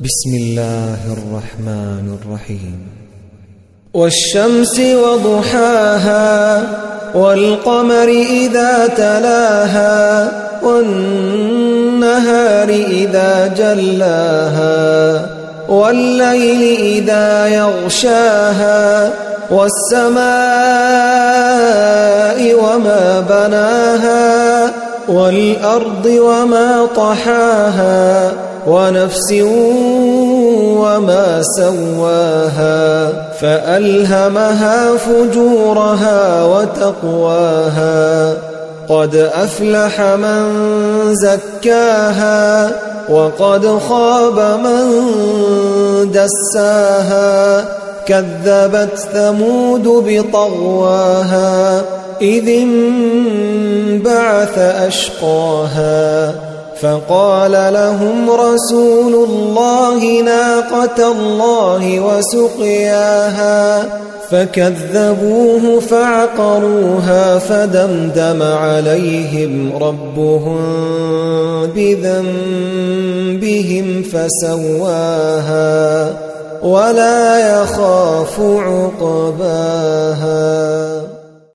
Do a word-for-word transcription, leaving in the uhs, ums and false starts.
بسم الله الرحمن الرحيم. والشمس وضحاها والقمر إذا تلاها والنهار إذا جلاها والليل إذا يغشاها والسماء وما بناها والأرض وما طحاها ونفس وما سواها فألهمها فجورها وتقواها قد أفلح من زكاها وقد خاب من دساها كذبت ثمود بطغواها إذ انبعث أشقاها فقال لهم رسول الله ناقة الله وسقياها فكذبوه فعقروها فدمدم عليهم ربهم بذنبهم فسواها ولا يخاف عقباها.